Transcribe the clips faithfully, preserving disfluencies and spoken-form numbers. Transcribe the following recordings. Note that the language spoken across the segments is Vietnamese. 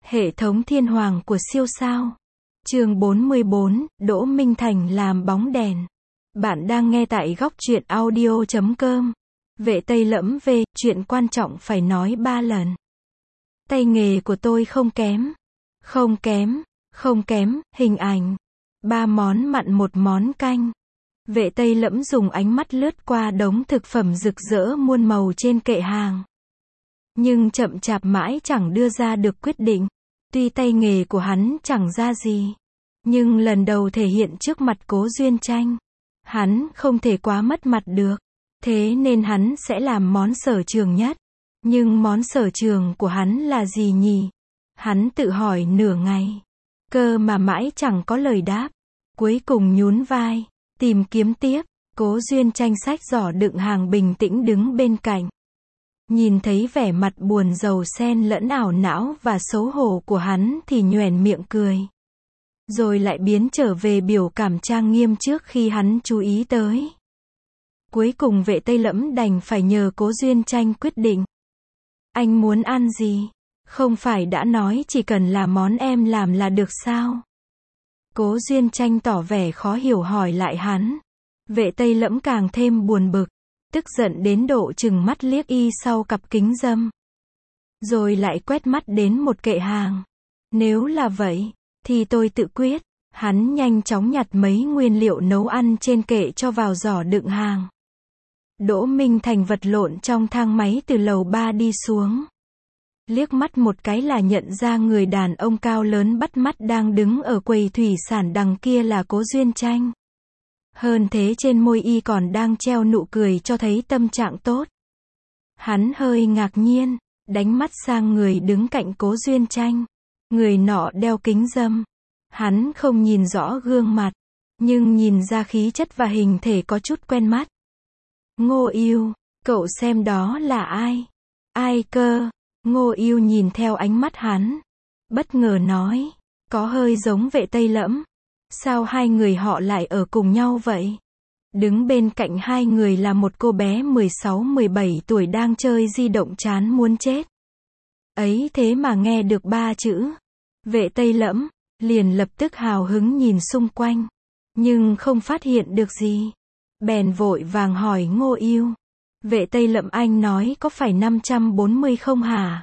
Hệ thống thiên hoàng của siêu sao. Chương bốn mươi bốn, Đỗ Minh Thành làm bóng đèn. Bạn đang nghe tại góc truyện audio chấm com. Vệ Tây Lẫm về, chuyện quan trọng phải nói ba lần. Tay nghề của tôi không kém. Không kém, không kém, hình ảnh. Ba món mặn một món canh. Vệ Tây Lẫm dùng ánh mắt lướt qua đống thực phẩm rực rỡ muôn màu trên kệ hàng. Nhưng chậm chạp mãi chẳng đưa ra được quyết định. Tuy tay nghề của hắn chẳng ra gì, nhưng lần đầu thể hiện trước mặt Cố Duyên Tranh, hắn không thể quá mất mặt được. Thế nên hắn sẽ làm món sở trường nhất. Nhưng món sở trường của hắn là gì nhỉ? Hắn tự hỏi nửa ngày. Cơ mà mãi chẳng có lời đáp. Cuối cùng nhún vai, tìm kiếm tiếp. Cố Duyên Tranh xách giỏ đựng hàng bình tĩnh đứng bên cạnh. Nhìn thấy vẻ mặt buồn rầu xen lẫn ảo não và xấu hổ của hắn thì nhoẻn miệng cười. Rồi lại biến trở về biểu cảm trang nghiêm trước khi hắn chú ý tới. Cuối cùng Vệ Tây Lẫm đành phải nhờ Cố Duyên Tranh quyết định. Anh muốn ăn gì? Không phải đã nói chỉ cần là món em làm là được sao? Cố Duyên Tranh tỏ vẻ khó hiểu hỏi lại hắn. Vệ Tây Lẫm càng thêm buồn bực, tức giận đến độ chừng mắt liếc y sau cặp kính râm. Rồi lại quét mắt đến một kệ hàng. Nếu là vậy, thì tôi tự quyết. Hắn nhanh chóng nhặt mấy nguyên liệu nấu ăn trên kệ cho vào giỏ đựng hàng. Đỗ Minh Thành vật lộn trong thang máy từ lầu ba đi xuống. Liếc mắt một cái là nhận ra người đàn ông cao lớn bắt mắt đang đứng ở quầy thủy sản đằng kia là Cố Duyên Tranh. Hơn thế trên môi y còn đang treo nụ cười cho thấy tâm trạng tốt. Hắn hơi ngạc nhiên, đánh mắt sang người đứng cạnh Cố Duyên Tranh. Người nọ đeo kính râm. Hắn không nhìn rõ gương mặt, nhưng nhìn ra khí chất và hình thể có chút quen mắt. Ngô Yêu, cậu xem đó là ai? Ai cơ? Ngô Yêu nhìn theo ánh mắt hắn. Bất ngờ nói, có hơi giống Vệ Tây Lẫm. Sao hai người họ lại ở cùng nhau vậy? Đứng bên cạnh hai người là một cô bé mười sáu mười bảy tuổi đang chơi di động chán muốn chết. Ấy thế mà nghe được ba chữ Vệ Tây Lẫm, liền lập tức hào hứng nhìn xung quanh, nhưng không phát hiện được gì. Bèn vội vàng hỏi Ngô Yêu, Vệ Tây Lẫm anh nói có phải năm trăm bốn mươi không hả?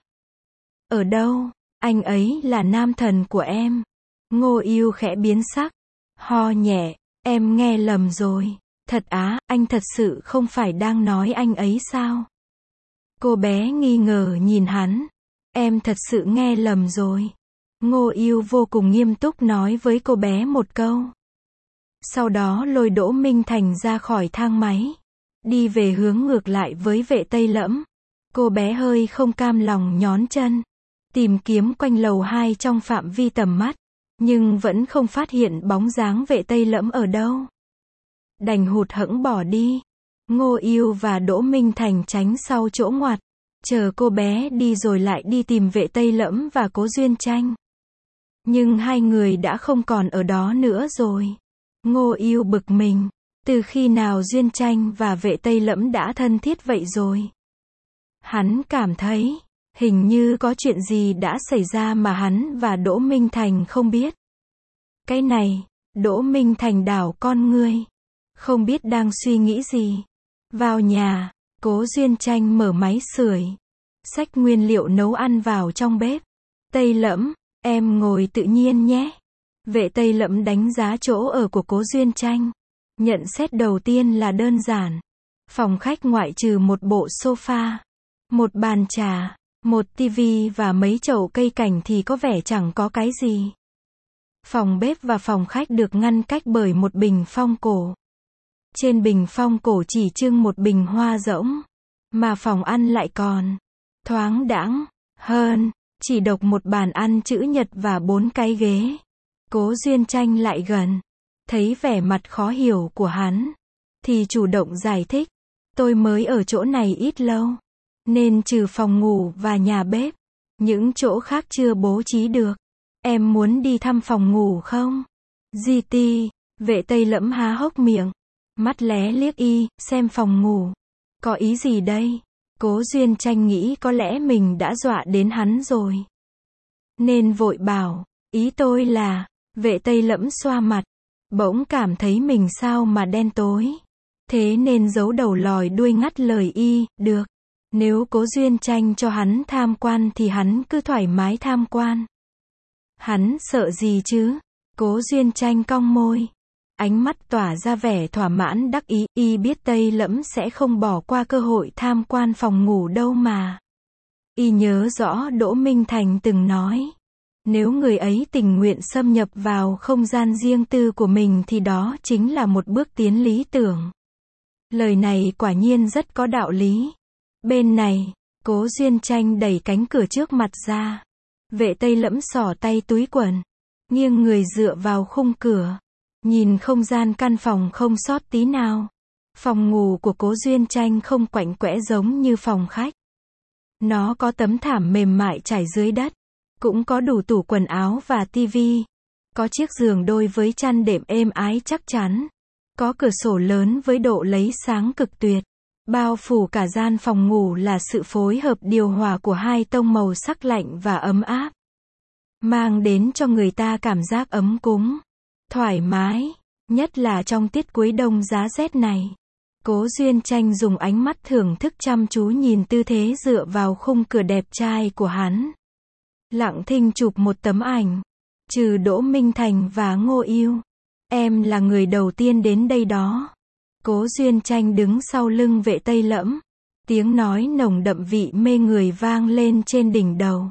Ở đâu? Anh ấy là nam thần của em. Ngô Yêu khẽ biến sắc, ho nhẹ, em nghe lầm rồi. Thật á, anh thật sự không phải đang nói anh ấy sao? Cô bé nghi ngờ nhìn hắn. Em thật sự nghe lầm rồi. Ngô Yêu vô cùng nghiêm túc nói với cô bé một câu. Sau đó lôi Đỗ Minh Thành ra khỏi thang máy, đi về hướng ngược lại với Vệ Tây Lẫm. Cô bé hơi không cam lòng nhón chân, tìm kiếm quanh lầu hai trong phạm vi tầm mắt, nhưng vẫn không phát hiện bóng dáng Vệ Tây Lẫm ở đâu. Đành hụt hẫng bỏ đi. Ngô Yêu và Đỗ Minh Thành tránh sau chỗ ngoặt, chờ cô bé đi rồi lại đi tìm Vệ Tây Lẫm và Cố Duyên Tranh. Nhưng hai người đã không còn ở đó nữa rồi. Ngô Yêu bực mình, từ khi nào Duyên Tranh và Vệ Tây Lẫm đã thân thiết vậy rồi? Hắn cảm thấy, hình như có chuyện gì đã xảy ra mà hắn và Đỗ Minh Thành không biết. Cái này, Đỗ Minh Thành đảo con ngươi, không biết đang suy nghĩ gì. Vào nhà, Cố Duyên Tranh mở máy sưởi, xách nguyên liệu nấu ăn vào trong bếp. Tây Lẫm, em ngồi tự nhiên nhé. Vệ Tây Lẫm đánh giá chỗ ở của Cố Duyên Tranh. Nhận xét đầu tiên là đơn giản. Phòng khách ngoại trừ một bộ sofa, một bàn trà, một tivi và mấy chậu cây cảnh thì có vẻ chẳng có cái gì. Phòng bếp và phòng khách được ngăn cách bởi một bình phong cổ. Trên bình phong cổ chỉ trưng một bình hoa rỗng, mà phòng ăn lại còn thoáng đãng hơn, chỉ độc một bàn ăn chữ nhật và bốn cái ghế. Cố Duyên Tranh lại gần, thấy vẻ mặt khó hiểu của hắn, thì chủ động giải thích. Tôi mới ở chỗ này ít lâu, nên trừ phòng ngủ và nhà bếp, những chỗ khác chưa bố trí được. Em muốn đi thăm phòng ngủ không? giê tê, Vệ Tây Lẫm há hốc miệng, mắt lé liếc y, xem phòng ngủ. Có ý gì đây? Cố Duyên Tranh nghĩ có lẽ mình đã dọa đến hắn rồi. nên vội bảo, ý tôi là, Vệ Tây Lẫm xoa mặt, bỗng cảm thấy mình sao mà đen tối. Thế nên giấu đầu lòi đuôi ngắt lời y, được. Nếu Cố Duyên Tranh cho hắn tham quan thì hắn cứ thoải mái tham quan. Hắn sợ gì chứ? Cố Duyên Tranh cong môi. Ánh mắt tỏa ra vẻ thỏa mãn đắc ý, y biết Tây Lẫm sẽ không bỏ qua cơ hội tham quan phòng ngủ đâu mà. Y nhớ rõ Đỗ Minh Thành từng nói, nếu người ấy tình nguyện xâm nhập vào không gian riêng tư của mình thì đó chính là một bước tiến lý tưởng. Lời này quả nhiên rất có đạo lý. Bên này, Cố Duyên Tranh đẩy cánh cửa trước mặt ra. Vệ Tây Lẫm xỏ tay túi quần, nghiêng người dựa vào khung cửa, nhìn không gian căn phòng không sót tí nào. Phòng ngủ của Cố Duyên Tranh không quạnh quẽ giống như phòng khách. Nó có tấm thảm mềm mại trải dưới đất, cũng có đủ tủ quần áo và tivi, có chiếc giường đôi với chăn đệm êm ái chắc chắn, có cửa sổ lớn với độ lấy sáng cực tuyệt. Bao phủ cả gian phòng ngủ là sự phối hợp điều hòa của hai tông màu sắc lạnh và ấm áp, mang đến cho người ta cảm giác ấm cúng, thoải mái, nhất là trong tiết cuối đông giá rét này. Cố Duyên Tranh dùng ánh mắt thưởng thức chăm chú nhìn tư thế dựa vào khung cửa đẹp trai của hắn. Lặng thinh chụp một tấm ảnh. Trừ Đỗ Minh Thành và Ngô Yêu, em là người đầu tiên đến đây đó. Cố Duyên Tranh đứng sau lưng Vệ Tây Lẫm. Tiếng nói nồng đậm vị mê người vang lên trên đỉnh đầu.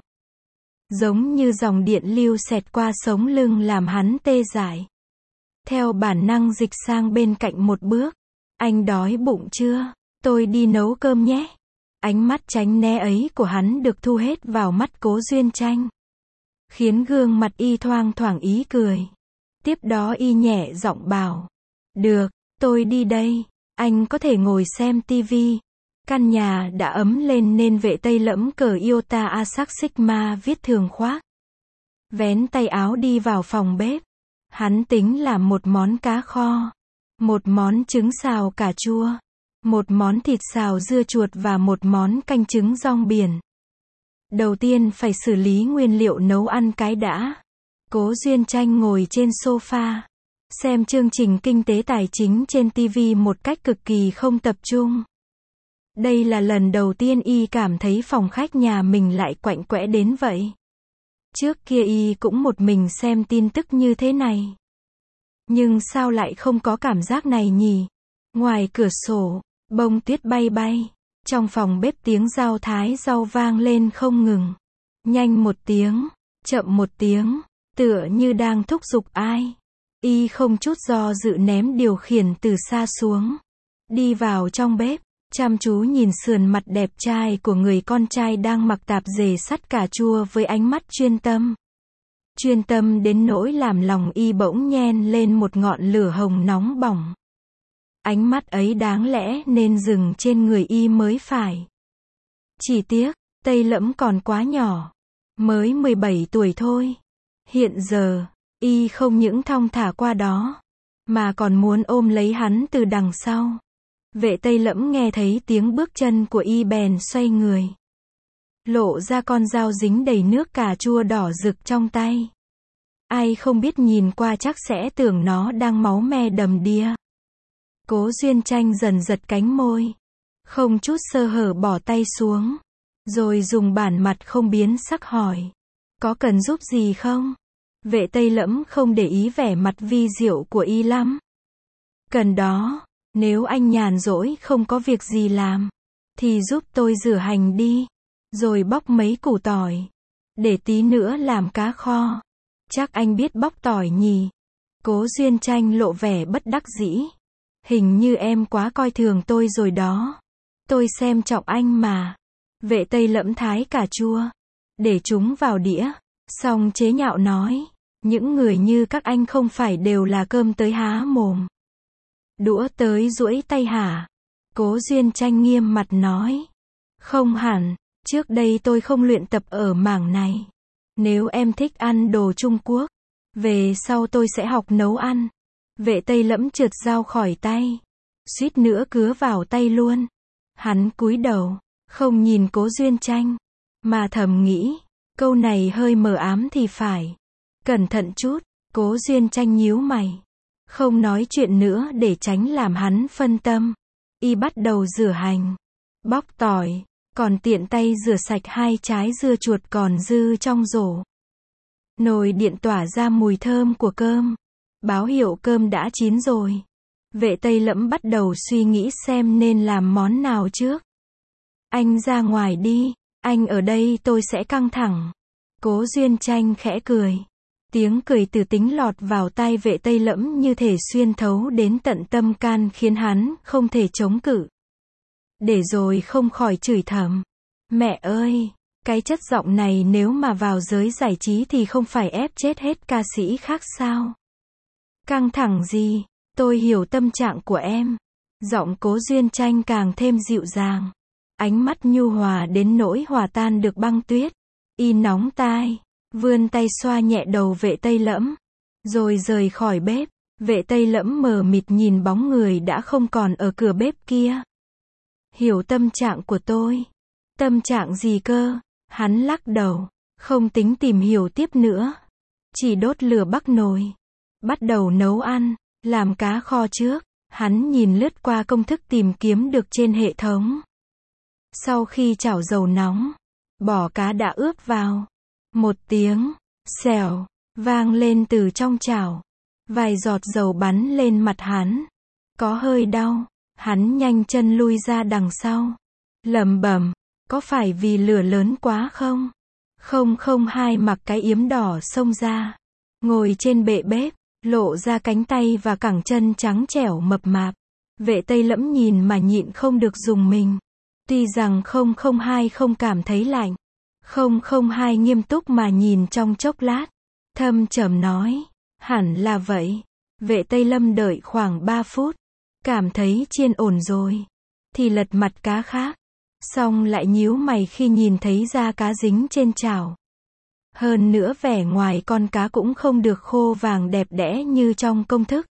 Giống như dòng điện lưu xẹt qua sống lưng làm hắn tê dại. Theo bản năng dịch sang bên cạnh một bước. Anh đói bụng chưa? Tôi đi nấu cơm nhé. Ánh mắt tránh né ấy của hắn được thu hết vào mắt Cố Duyên Tranh, khiến gương mặt y thoang thoảng ý cười. Tiếp đó y nhẹ giọng bảo, được, tôi đi đây, anh có thể ngồi xem tivi. Căn nhà đã ấm lên nên Vệ Tây Lẫm cởi Iota Asac Sigma viết thường khoác, vén tay áo đi vào phòng bếp. Hắn tính làm một món cá kho, một món trứng xào cà chua, một món thịt xào dưa chuột và một món canh trứng rong biển. Đầu tiên phải xử lý nguyên liệu nấu ăn cái đã. Cố Duyên Tranh ngồi trên sofa, xem chương trình kinh tế tài chính trên tivi một cách cực kỳ không tập trung. Đây là lần đầu tiên y cảm thấy phòng khách nhà mình lại quạnh quẽ đến vậy. Trước kia y cũng một mình xem tin tức như thế này. Nhưng sao lại không có cảm giác này nhỉ? Ngoài cửa sổ, bông tuyết bay bay. Trong phòng bếp tiếng dao thái rau vang lên không ngừng. Nhanh một tiếng, chậm một tiếng, tựa như đang thúc giục ai. Y không chút do dự ném điều khiển từ xa xuống. Đi vào trong bếp, chăm chú nhìn sườn mặt đẹp trai của người con trai đang mặc tạp dề sắt cà chua với ánh mắt chuyên tâm. Chuyên tâm đến nỗi làm lòng y bỗng nhen lên một ngọn lửa hồng nóng bỏng. Ánh mắt ấy đáng lẽ nên dừng trên người y mới phải. Chỉ tiếc, Tây Lẫm còn quá nhỏ. Mới mười bảy tuổi thôi. Hiện giờ, y không những thong thả qua đó, mà còn muốn ôm lấy hắn từ đằng sau. Vệ Tây Lẫm nghe thấy tiếng bước chân của y bèn xoay người, lộ ra con dao dính đầy nước cà chua đỏ rực trong tay. Ai không biết nhìn qua chắc sẽ tưởng nó đang máu me đầm đìa. Cố Duyên Tranh dần giật cánh môi, không chút sơ hở bỏ tay xuống, rồi dùng bản mặt không biến sắc hỏi, có cần giúp gì không? Vệ Tây Lẫm không để ý vẻ mặt vi diệu của y lắm. Cần đó, nếu anh nhàn rỗi không có việc gì làm, thì giúp tôi rửa hành đi, rồi bóc mấy củ tỏi, để tí nữa làm cá kho. Chắc anh biết bóc tỏi nhỉ? Cố Duyên Tranh lộ vẻ bất đắc dĩ. Hình như em quá coi thường tôi rồi đó. Tôi xem trọng anh mà. Vệ Tây Lẫm thái cà chua, để chúng vào đĩa, xong chế nhạo nói, những người như các anh không phải đều là cơm tới há mồm, đũa tới duỗi tay hả? Cố Duyên Tranh nghiêm mặt nói, không hẳn, trước đây tôi không luyện tập ở mảng này. Nếu em thích ăn đồ Trung Quốc, về sau tôi sẽ học nấu ăn. Vệ Tây Lẫm trượt dao khỏi tay, suýt nữa cứa vào tay luôn. Hắn cúi đầu, không nhìn Cố Duyên Tranh, mà thầm nghĩ, Câu này hơi mờ ám thì phải. Cẩn thận chút, Cố Duyên Tranh nhíu mày. Không nói chuyện nữa để tránh làm hắn phân tâm. Y bắt đầu rửa hành, bóc tỏi, còn tiện tay rửa sạch hai trái dưa chuột còn dư trong rổ. Nồi điện tỏa ra mùi thơm của cơm, báo hiệu cơm đã chín rồi. Vệ Tây Lẫm bắt đầu suy nghĩ xem nên làm món nào trước. Anh ra ngoài đi, anh ở đây tôi sẽ căng thẳng. Cố Duyên Tranh khẽ cười. Tiếng cười từ tính lọt vào tai Vệ Tây Lẫm như thể xuyên thấu đến tận tâm can khiến hắn không thể chống cự. Để rồi không khỏi chửi thầm. Mẹ ơi, cái chất giọng này nếu mà vào giới giải trí thì không phải ép chết hết ca sĩ khác sao? Căng thẳng gì, tôi hiểu tâm trạng của em. Giọng Cố Duyên Tranh càng thêm dịu dàng. Ánh mắt nhu hòa đến nỗi hòa tan được băng tuyết. Y nóng tai, vươn tay xoa nhẹ đầu Vệ Tây Lẫm, rồi rời khỏi bếp. Vệ Tây Lẫm mờ mịt nhìn bóng người đã không còn ở cửa bếp kia. Hiểu tâm trạng của tôi. Tâm trạng gì cơ? Hắn lắc đầu, không tính tìm hiểu tiếp nữa. Chỉ đốt lửa bắc nồi, bắt đầu nấu ăn, làm cá kho trước. Hắn nhìn lướt qua công thức tìm kiếm được trên hệ thống. Sau khi chảo dầu nóng, bỏ cá đã ướp vào. Một tiếng, xèo, vang lên từ trong chảo. Vài giọt dầu bắn lên mặt hắn. Có hơi đau, hắn nhanh chân lui ra đằng sau. Lẩm bẩm, có phải vì lửa lớn quá không? Không không hai mặc cái yếm đỏ xông ra. Ngồi trên bệ bếp, lộ ra cánh tay và cẳng chân trắng trẻo mập mạp. Vệ Tây Lẫm nhìn mà nhịn không được dùng mình. Tuy rằng không không hai không cảm thấy lạnh. Không không hai nghiêm túc mà nhìn trong chốc lát. Thâm trầm nói, hẳn là vậy. Vệ Tây Lâm đợi khoảng ba phút. Cảm thấy chiên ổn rồi. Thì lật mặt cá khác. Xong lại nhíu mày khi nhìn thấy da cá dính trên chảo. Hơn nữa vẻ ngoài con cá cũng không được khô vàng đẹp đẽ như trong công thức.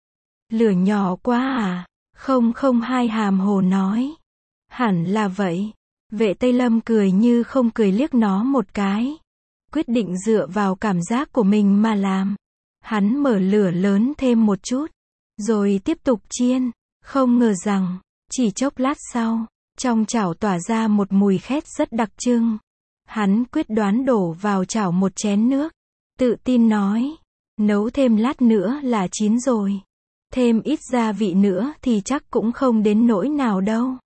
Lửa nhỏ quá à? Không không hai hàm hồ nói. Hẳn là vậy. Vệ Tây Lâm cười như không cười liếc nó một cái. Quyết định dựa vào cảm giác của mình mà làm. Hắn mở lửa lớn thêm một chút. Rồi tiếp tục chiên. Không ngờ rằng, chỉ chốc lát sau, trong chảo tỏa ra một mùi khét rất đặc trưng. Hắn quyết đoán đổ vào chảo một chén nước. Tự tin nói, nấu thêm lát nữa là chín rồi. Thêm ít gia vị nữa thì chắc cũng không đến nỗi nào đâu.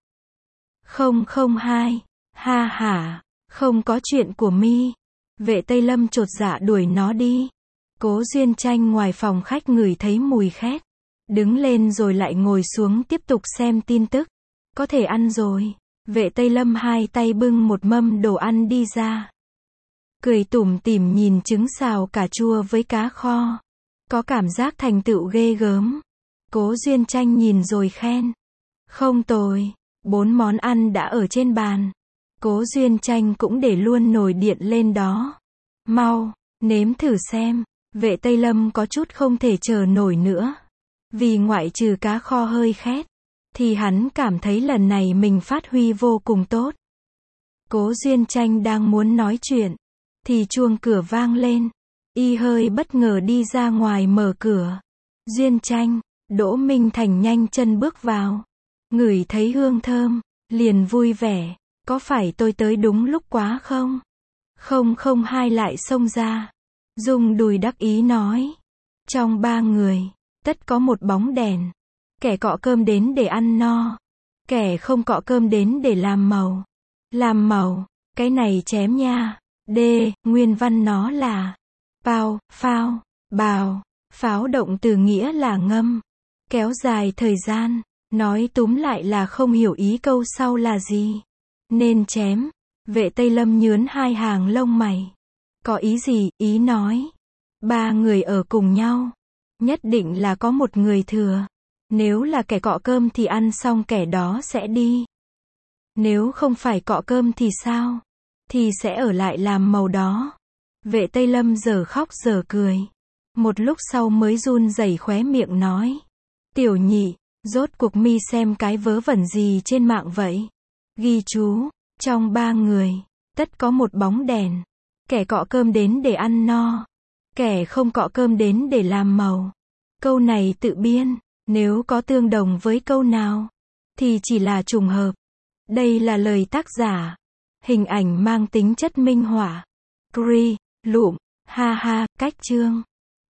Không không hai, ha hả, không có chuyện của mi. Vệ Tây Lâm chột dạ đuổi nó đi. Cố Duyên Tranh ngoài phòng khách ngửi thấy mùi khét. Đứng lên rồi lại ngồi xuống tiếp tục xem tin tức. Có thể ăn rồi. Vệ Tây Lâm hai tay bưng một mâm đồ ăn đi ra. Cười tủm tỉm nhìn trứng xào cà chua với cá kho. Có cảm giác thành tựu ghê gớm. Cố Duyên Tranh nhìn rồi khen. Không tồi. Bốn món ăn đã ở trên bàn. Cố Duyên Tranh cũng để luôn nồi điện lên đó. Mau, nếm thử xem. Vệ Tây Lâm có chút không thể chờ nổi nữa. Vì ngoại trừ cá kho hơi khét, thì hắn cảm thấy lần này mình phát huy vô cùng tốt. Cố Duyên Tranh đang muốn nói chuyện, thì chuông cửa vang lên. Y hơi bất ngờ đi ra ngoài mở cửa. Duyên Tranh, Đỗ Minh Thành nhanh chân bước vào. Ngửi thấy hương thơm, liền vui vẻ. Có phải tôi tới đúng lúc quá không? Không không hai lại xông ra. Dung đùi đắc ý nói. Trong ba người, tất có một bóng đèn. Kẻ cọ cơm đến để ăn no. Kẻ không cọ cơm đến để làm màu. Làm màu, cái này chém nha. D, nguyên văn nó là Pao, phao, bào. Pháo động từ nghĩa là ngâm. Kéo dài thời gian. Nói túm lại là không hiểu ý câu sau là gì. Nên chém. Vệ Tây Lâm nhướn hai hàng lông mày. Có ý gì? Ý nói. Ba người ở cùng nhau. Nhất định là có một người thừa. Nếu là kẻ cọ cơm thì ăn xong kẻ đó sẽ đi. Nếu không phải cọ cơm thì sao? Thì sẽ ở lại làm màu đó. Vệ Tây Lâm giờ khóc giờ cười. Một lúc sau mới run rẩy khóe miệng nói. Tiểu nhị, rốt cuộc mi xem cái vớ vẩn gì trên mạng vậy? Ghi chú, trong ba người, tất có một bóng đèn. Kẻ cọ cơm đến để ăn no. Kẻ không cọ cơm đến để làm màu. Câu này tự biên. Nếu có tương đồng với câu nào, thì chỉ là trùng hợp. Đây là lời tác giả. Hình ảnh mang tính chất minh họa. Cree, lụm, ha ha, cách chương.